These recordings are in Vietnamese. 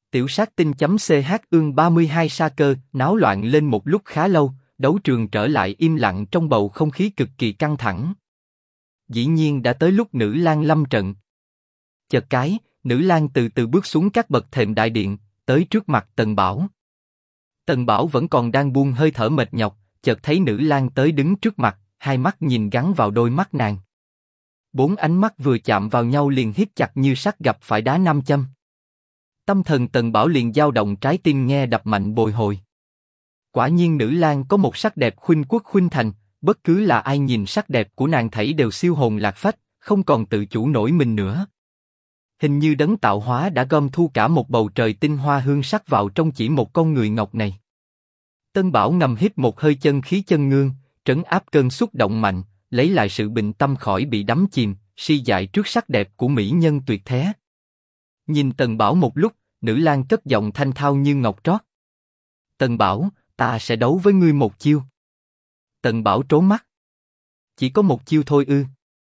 Tiểu sát tinh.ch ương 32 sa cơ, náo loạn lên một lúc khá lâu, đấu trường trở lại im lặng trong bầu không khí cực kỳ căng thẳng. Dĩ nhiên đã tới lúc nữ lang lâm trận. Chợt cái, nữ lang từ từ bước xuống các bậc thềm đại điện, tới trước mặt Tần Bảo. Tần Bảo vẫn còn đang buông hơi thở mệt nhọc, chợt thấy nữ lang tới đứng trước mặt, hai mắt nhìn gắn vào đôi mắt nàng. Bốn ánh mắt vừa chạm vào nhau liền hít chặt như sắt gặp phải đá nam châm. Tâm thần Tần Bảo liền dao động, trái tim nghe đập mạnh bồi hồi. Quả nhiên nữ lang có một sắc đẹp khuynh quốc khuynh thành, bất cứ là ai nhìn sắc đẹp của nàng thảy đều siêu hồn lạc phách, không còn tự chủ nổi mình nữa. Hình như đấng tạo hóa đã gom thu cả một bầu trời tinh hoa hương sắc vào trong chỉ một con người ngọc này. Tân Bảo ngầm hít một hơi chân khí chân ngương, trấn áp cơn xúc động mạnh, lấy lại sự bình tâm khỏi bị đắm chìm, si dại trước sắc đẹp của mỹ nhân tuyệt thế. Nhìn Tần Bảo một lúc, nữ lang cất giọng thanh thao như ngọc trót. Tần Bảo, ta sẽ đấu với ngươi một chiêu. Tần Bảo trố mắt. Chỉ có một chiêu thôi ư?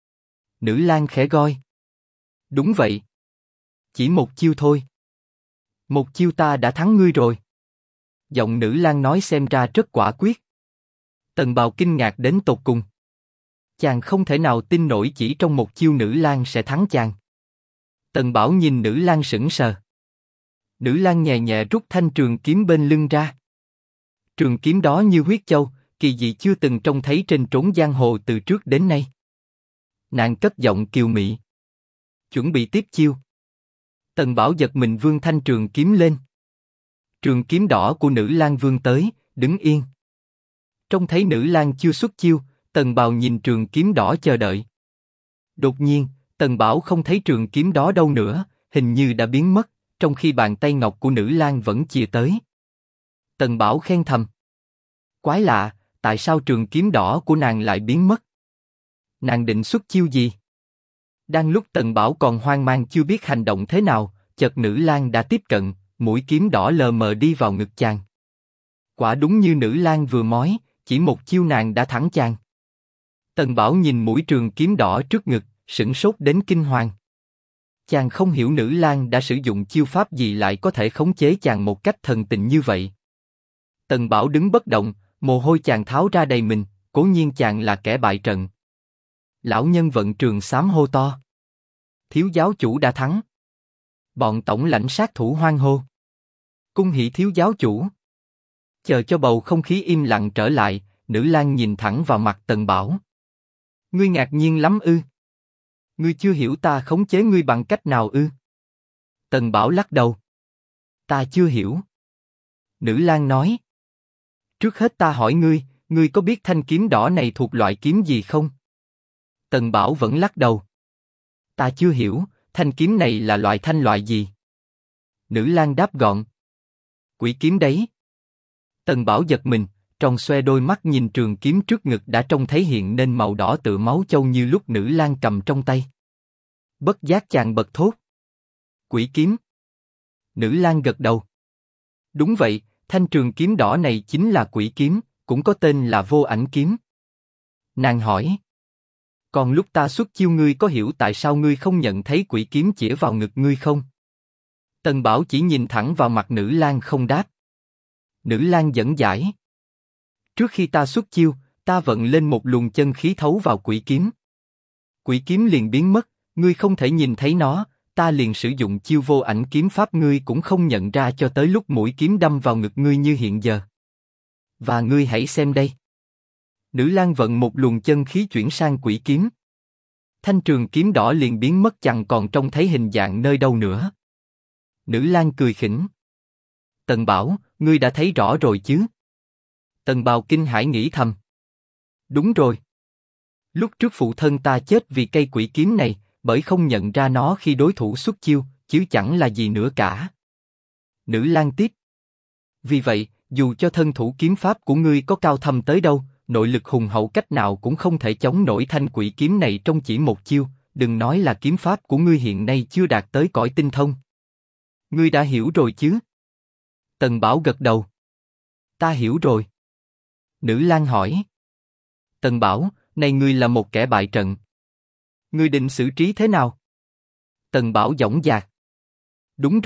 Nữ lang khẽ goi. Đúng vậy. Chỉ một chiêu thôi. Một chiêu ta đã thắng ngươi rồi. Giọng nữ lang nói xem ra rất quả quyết. Tần Bào kinh ngạc đến tột cùng. Chàng không thể nào tin nổi chỉ trong một chiêu nữ lang sẽ thắng chàng. Tần Bảo nhìn nữ lang sững sờ. Nữ lang nhẹ nhẹ rút thanh trường kiếm bên lưng ra. Trường kiếm đó như huyết châu, kỳ dị chưa từng trông thấy trên trốn giang hồ từ trước đến nay. Nàng cất giọng kiều mị. Chuẩn bị tiếp chiêu. Tần Bảo giật mình vươn thanh trường kiếm lên. Trường kiếm đỏ của nữ lang vươn tới, đứng yên. Trông thấy nữ lang chưa xuất chiêu, Tần Bào nhìn trường kiếm đỏ chờ đợi. Đột nhiên, Tần Bảo không thấy trường kiếm đó đâu nữa, hình như đã biến mất, trong khi bàn tay ngọc của nữ lang vẫn chìa tới. Tần Bảo khen thầm. Quái lạ, tại sao trường kiếm đỏ của nàng lại biến mất? Nàng định xuất chiêu gì? Đang lúc Tần Bảo còn hoang mang chưa biết hành động thế nào, chợt nữ lang đã tiếp cận, mũi kiếm đỏ lờ mờ đi vào ngực chàng. Quả đúng như nữ lang vừa nói, chỉ một chiêu nàng đã thắng chàng. Tần Bảo nhìn mũi trường kiếm đỏ trước ngực, sửng sốt đến kinh hoàng. Chàng không hiểu nữ lang đã sử dụng chiêu pháp gì lại có thể khống chế chàng một cách thần tình như vậy. Tần Bảo đứng bất động, mồ hôi chàng tháo ra đầy mình, cố nhiên chàng là kẻ bại trận. Lão nhân vận trường xám hô to. Thiếu giáo chủ đã thắng. Bọn tổng lãnh sát thủ hoan hô. Cung hỷ thiếu giáo chủ. Chờ cho bầu không khí im lặng trở lại, nữ lang nhìn thẳng vào mặt Tần Bảo. Ngươi ngạc nhiên lắm ư? Ngươi chưa hiểu ta khống chế ngươi bằng cách nào ư? Tần Bảo lắc đầu. Ta chưa hiểu. Nữ lang nói. Trước hết ta hỏi ngươi, ngươi có biết thanh kiếm đỏ này thuộc loại kiếm gì không? Tần Bảo vẫn lắc đầu. Ta chưa hiểu, thanh kiếm này là loại gì? Nữ lang đáp gọn. Quỷ kiếm đấy. Tần Bảo giật mình, tròn xoe đôi mắt nhìn trường kiếm trước ngực đã trông thấy hiện nên màu đỏ tựa máu châu như lúc nữ lang cầm trong tay. Bất giác chàng bật thốt. Quỷ kiếm. Nữ lang gật đầu. Đúng vậy, thanh trường kiếm đỏ này chính là quỷ kiếm, cũng có tên là vô ảnh kiếm. Nàng hỏi. Còn lúc ta xuất chiêu ngươi có hiểu tại sao ngươi không nhận thấy quỷ kiếm chĩa vào ngực ngươi không? Tần Bảo chỉ nhìn thẳng vào mặt nữ lang không đáp. Nữ lang dẫn giải. Trước khi ta xuất chiêu, ta vận lên một luồng chân khí thấu vào quỷ kiếm. Quỷ kiếm liền biến mất, ngươi không thể nhìn thấy nó, ta liền sử dụng chiêu vô ảnh kiếm pháp ngươi cũng không nhận ra cho tới lúc mũi kiếm đâm vào ngực ngươi như hiện giờ. Và ngươi hãy xem đây. Nữ lang vận một luồng chân khí chuyển sang quỷ kiếm. Thanh trường kiếm đỏ liền biến mất chẳng còn trông thấy hình dạng nơi đâu nữa. Nữ lang cười khỉnh. Tần Bảo, ngươi đã thấy rõ rồi chứ? Tần Bào kinh hãi nghĩ thầm. Đúng rồi. Lúc trước phụ thân ta chết vì cây quỷ kiếm này, bởi không nhận ra nó khi đối thủ xuất chiêu, chứ chẳng là gì nữa cả. Nữ lang tiếp. Vì vậy, dù cho thân thủ kiếm pháp của ngươi có cao thâm tới đâu, nội lực hùng hậu cách nào cũng không thể chống nổi thanh quỷ kiếm này trong chỉ một chiêu, đừng nói là kiếm pháp của ngươi hiện nay chưa đạt tới cõi tinh thông. Ngươi đã hiểu rồi chứ? Tần Bảo gật đầu. Ta hiểu rồi. Nữ lang hỏi. Tần Bảo, này ngươi là một kẻ bại trận. Ngươi định xử trí thế nào? Tần Bảo dõng dạc. Đúng rồi,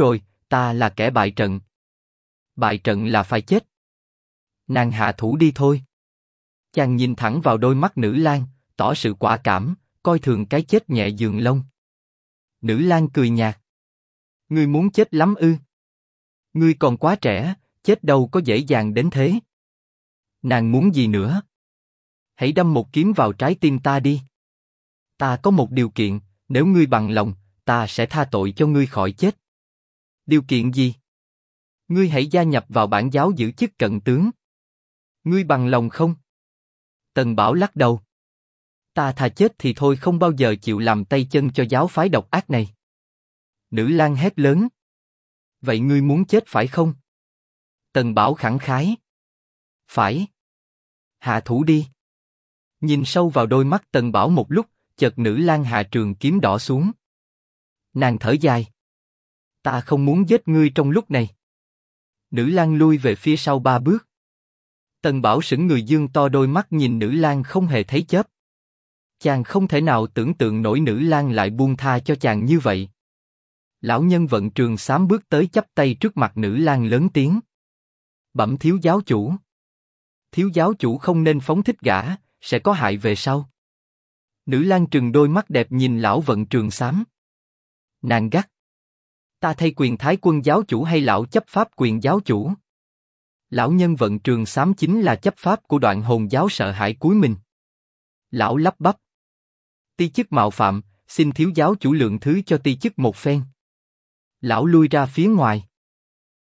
ta là kẻ bại trận. Bại trận là phải chết. Nàng hạ thủ đi thôi. Chàng nhìn thẳng vào đôi mắt nữ lang, tỏ sự quả cảm, coi thường cái chết nhẹ giường lông. Nữ lang cười nhạt. Ngươi muốn chết lắm ư? Ngươi còn quá trẻ, chết đâu có dễ dàng đến thế. Nàng muốn gì nữa? Hãy đâm một kiếm vào trái tim ta đi. Ta có một điều kiện, nếu ngươi bằng lòng, ta sẽ tha tội cho ngươi khỏi chết. Điều kiện gì? Ngươi hãy gia nhập vào bản giáo giữ chức cận tướng. Ngươi bằng lòng không? Tần Bảo lắc đầu. Ta thà chết thì thôi, không bao giờ chịu làm tay chân cho giáo phái độc ác này. Nữ lang hét lớn. Vậy ngươi muốn chết phải không? Tần Bảo khẳng khái. Phải. Hạ thủ đi. Nhìn sâu vào đôi mắt Tần Bảo một lúc, chợt nữ lang hạ trường kiếm đỏ xuống. Nàng thở dài. Ta không muốn giết ngươi trong lúc này. Nữ lang lui về phía sau 3 bước. Tần Bảo sững người, dương to đôi mắt nhìn nữ lang không hề thấy chớp. Chàng không thể nào tưởng tượng nổi nữ lang lại buông tha cho chàng như vậy. Lão nhân vận trường xám bước tới chắp tay trước mặt nữ lang lớn tiếng. Bẩm thiếu giáo chủ. Thiếu giáo chủ không nên phóng thích gã, sẽ có hại về sau. Nữ lang trừng đôi mắt đẹp nhìn lão vận trường xám. Nàng gắt. Ta thay quyền thái quân giáo chủ hay lão chấp pháp quyền giáo chủ? Lão nhân vận trường xám chính là chấp pháp của Đoạn Hồn giáo, sợ hãi cúi mình. Lão lắp bắp. Ti chức mạo phạm, xin thiếu giáo chủ lượng thứ cho ti chức một phen. Lão lui ra phía ngoài.